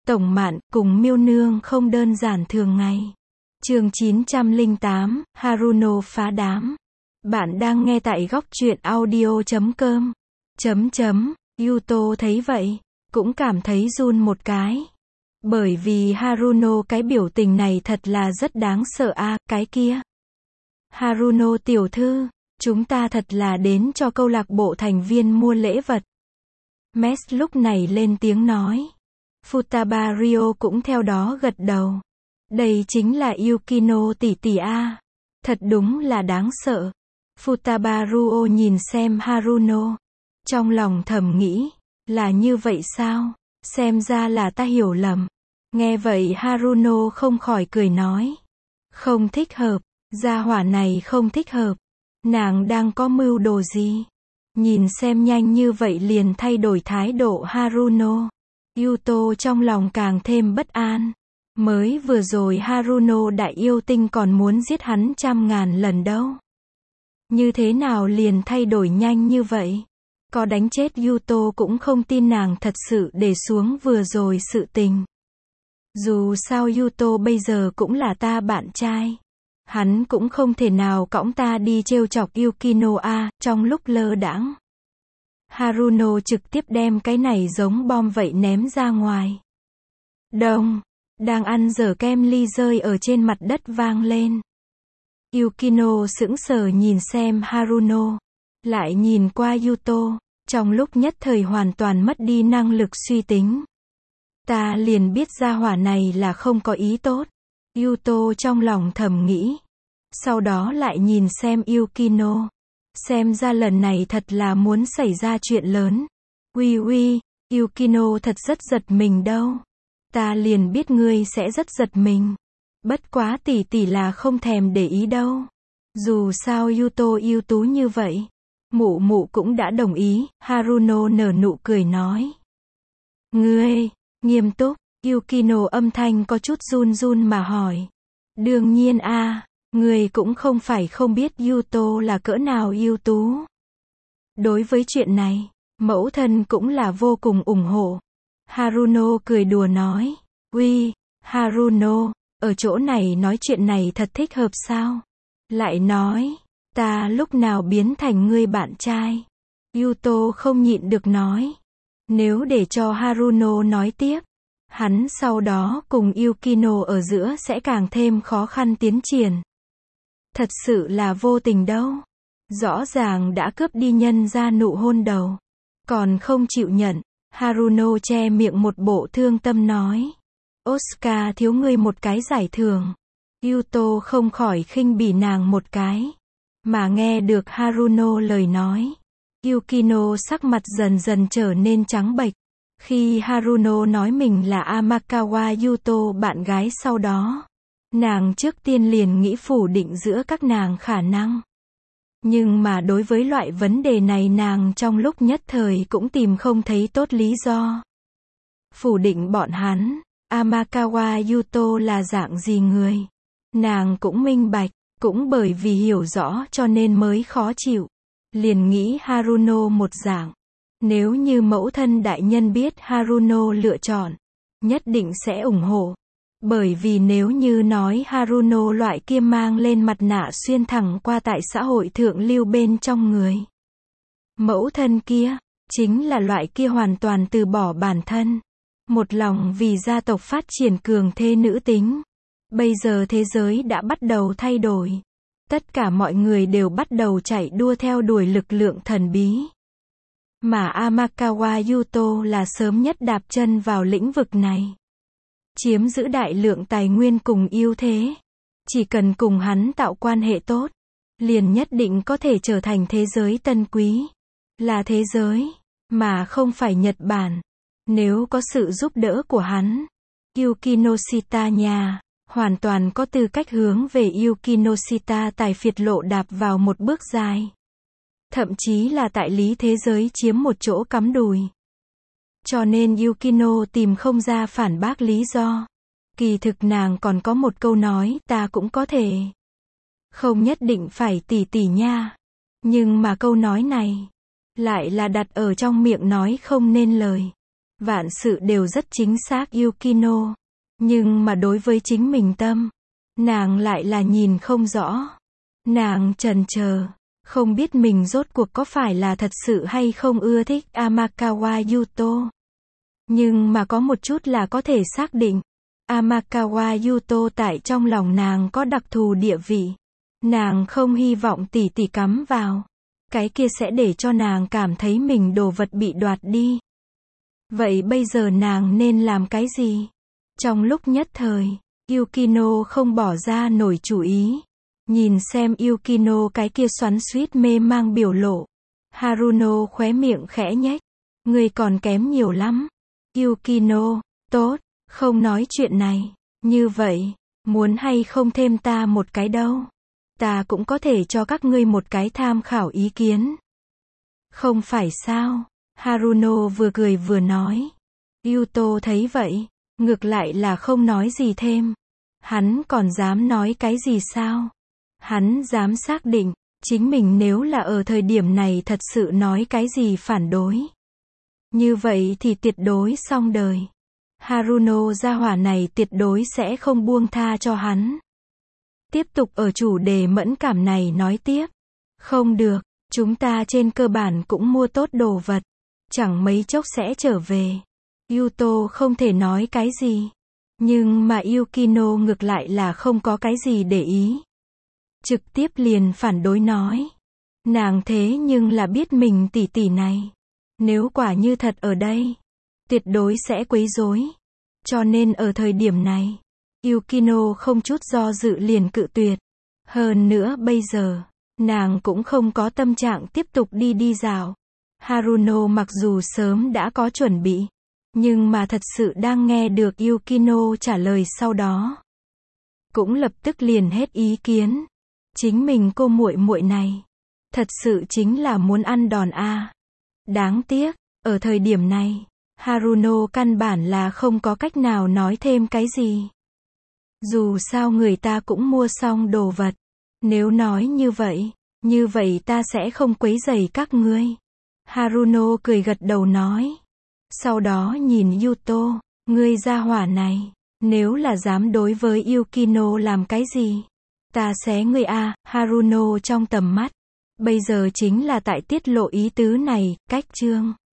Tổng Mạn cùng Miêu Nương không đơn giản thường ngày. Chương 908, Haruno phá đám. Bạn đang nghe tại góc truyện audio.com. Yuto thấy vậy, cũng cảm thấy run một cái. Bởi vì Haruno cái biểu tình này thật là rất đáng sợ a, cái kia. Haruno tiểu thư, chúng ta thật là đến cho câu lạc bộ thành viên mua lễ vật. Mes lúc này lên tiếng nói. Futaba Ryo cũng theo đó gật đầu. Đây chính là Yukino tỷ tỷ a. Thật đúng là đáng sợ. Futaba Ryo nhìn xem Haruno. Trong lòng thầm nghĩ, là như vậy sao? Xem ra là ta hiểu lầm. Nghe vậy Haruno không khỏi cười nói. Không thích hợp, gia hỏa này không thích hợp. Nàng đang có mưu đồ gì? Nhìn xem nhanh như vậy liền thay đổi thái độ Haruno. Yuto trong lòng càng thêm bất an. Mới vừa rồi Haruno đại yêu tinh còn muốn giết hắn 100.000 lần đâu. Như thế nào liền thay đổi nhanh như vậy? Có đánh chết Yuto cũng không tin nàng thật sự để xuống vừa rồi sự tình. Dù sao Yuto bây giờ cũng là ta bạn trai. Hắn cũng không thể nào cõng ta đi trêu chọc Yukino a. Trong lúc lơ đãng, Haruno trực tiếp đem cái này giống bom vậy ném ra ngoài. Đông, đang ăn dở kem ly rơi ở trên mặt đất vang lên. Yukino sững sờ nhìn xem Haruno, lại nhìn qua Yuto, trong lúc nhất thời hoàn toàn mất đi năng lực suy tính. Ta liền biết gia hỏa này là không có ý tốt. Yuto trong lòng thầm nghĩ. Sau đó lại nhìn xem Yukino. Xem ra lần này thật là muốn xảy ra chuyện lớn. Uy, Yukino thật rất giật mình đâu. Ta liền biết ngươi sẽ rất giật mình. Bất quá tỷ tỷ là không thèm để ý đâu. Dù sao Yuto ưu tú như vậy. Mụ mụ cũng đã đồng ý. Haruno nở nụ cười nói. Ngươi, nghiêm túc. Yukino âm thanh có chút run run mà hỏi. Đương nhiên a, ngươi cũng không phải không biết Yuto là cỡ nào ưu tú. Đối với chuyện này, mẫu thân cũng là vô cùng ủng hộ. Haruno cười đùa nói. Uy, Haruno, ở chỗ này nói chuyện này thật thích hợp sao? Lại nói, ta lúc nào biến thành ngươi bạn trai? Yuto không nhịn được nói. Nếu để cho Haruno nói tiếp, hắn sau đó cùng Yukino ở giữa sẽ càng thêm khó khăn tiến triển. Thật sự là vô tình đâu. Rõ ràng đã cướp đi nhân ra nụ hôn đầu. Còn không chịu nhận. Haruno che miệng một bộ thương tâm nói. Oscar thiếu ngươi một cái giải thưởng. Yuto không khỏi khinh bỉ nàng một cái. Mà nghe được Haruno lời nói. Yukino sắc mặt dần dần trở nên trắng bệch. Khi Haruno nói mình là Amakawa Yuto bạn gái sau đó. Nàng trước tiên liền nghĩ phủ định giữa các nàng khả năng. Nhưng mà đối với loại vấn đề này nàng trong lúc nhất thời cũng tìm không thấy tốt lý do. Phủ định bọn hắn, Amakawa Yuto là dạng gì người? Nàng cũng minh bạch, cũng bởi vì hiểu rõ cho nên mới khó chịu. Liền nghĩ Haruno một dạng. Nếu như mẫu thân đại nhân biết Haruno lựa chọn, nhất định sẽ ủng hộ. Bởi vì nếu như nói Haruno loại kia mang lên mặt nạ xuyên thẳng qua tại xã hội thượng lưu bên trong người. Mẫu thân kia, chính là loại kia hoàn toàn từ bỏ bản thân. Một lòng vì gia tộc phát triển cường thế nữ tính. Bây giờ thế giới đã bắt đầu thay đổi. Tất cả mọi người đều bắt đầu chạy đua theo đuổi lực lượng thần bí. Mà Amakawa Yuto là sớm nhất đạp chân vào lĩnh vực này. Chiếm giữ đại lượng tài nguyên cùng ưu thế. Chỉ cần cùng hắn tạo quan hệ tốt, liền nhất định có thể trở thành thế giới tân quý. Là thế giới, mà không phải Nhật Bản. Nếu có sự giúp đỡ của hắn, Yukinoshita nhà, hoàn toàn có tư cách hướng về Yukinoshita tài phiệt lộ đạp vào một bước dài. Thậm chí là tại lý thế giới chiếm một chỗ cắm đùi. Cho nên Yukino tìm không ra phản bác lý do. Kỳ thực nàng còn có một câu nói, ta cũng có thể. Không nhất định phải tỷ tỷ nha. Nhưng mà câu nói này, lại là đặt ở trong miệng nói không nên lời. Vạn sự đều rất chính xác Yukino. Nhưng mà đối với chính mình tâm, nàng lại là nhìn không rõ. Nàng chần chờ, không biết mình rốt cuộc có phải là thật sự hay không ưa thích Amakawa Yuto. Nhưng mà có một chút là có thể xác định. Amakawa Yuto tại trong lòng nàng có đặc thù địa vị. Nàng không hy vọng tỷ tỷ cắm vào. Cái kia sẽ để cho nàng cảm thấy mình đồ vật bị đoạt đi. Vậy bây giờ nàng nên làm cái gì? Trong lúc nhất thời, Yukino không bỏ ra nổi chủ ý. Nhìn xem Yukino cái kia xoắn xuýt mê mang biểu lộ. Haruno khóe miệng khẽ nhếch. Ngươi còn kém nhiều lắm. Yukino, tốt, không nói chuyện này. Như vậy, muốn hay không thêm ta một cái đâu. Ta cũng có thể cho các ngươi một cái tham khảo ý kiến. Không phải sao? Haruno vừa cười vừa nói. Yuto thấy vậy, ngược lại là không nói gì thêm. Hắn còn dám nói cái gì sao? Hắn dám xác định, chính mình nếu là ở thời điểm này thật sự nói cái gì phản đối. Như vậy thì tuyệt đối xong đời. Haruno gia hỏa này tuyệt đối sẽ không buông tha cho hắn. Tiếp tục ở chủ đề mẫn cảm này nói tiếp. Không được, chúng ta trên cơ bản cũng mua tốt đồ vật. Chẳng mấy chốc sẽ trở về. Yuto không thể nói cái gì. Nhưng mà Yukino ngược lại là không có cái gì để ý. Trực tiếp liền phản đối nói. Nàng thế nhưng là biết mình tỷ tỷ này. Nếu quả như thật ở đây, tuyệt đối sẽ quấy rối. Cho nên ở thời điểm này, Yukino không chút do dự liền cự tuyệt. Hơn nữa bây giờ, nàng cũng không có tâm trạng tiếp tục đi dạo. Haruno mặc dù sớm đã có chuẩn bị, nhưng mà thật sự đang nghe được Yukino trả lời sau đó, cũng lập tức liền hết ý kiến. Chính mình cô muội muội này, thật sự chính là muốn ăn đòn a. Đáng tiếc, ở thời điểm này, Haruno căn bản là không có cách nào nói thêm cái gì. Dù sao người ta cũng mua xong đồ vật. Nếu nói như vậy ta sẽ không quấy rầy các ngươi. Haruno cười gật đầu nói. Sau đó nhìn Yuto, ngươi gia hỏa này, nếu là dám đối với Yukino làm cái gì, ta xé ngươi a. Haruno trong tầm mắt, bây giờ chính là tại tiết lộ ý tứ này, cách chương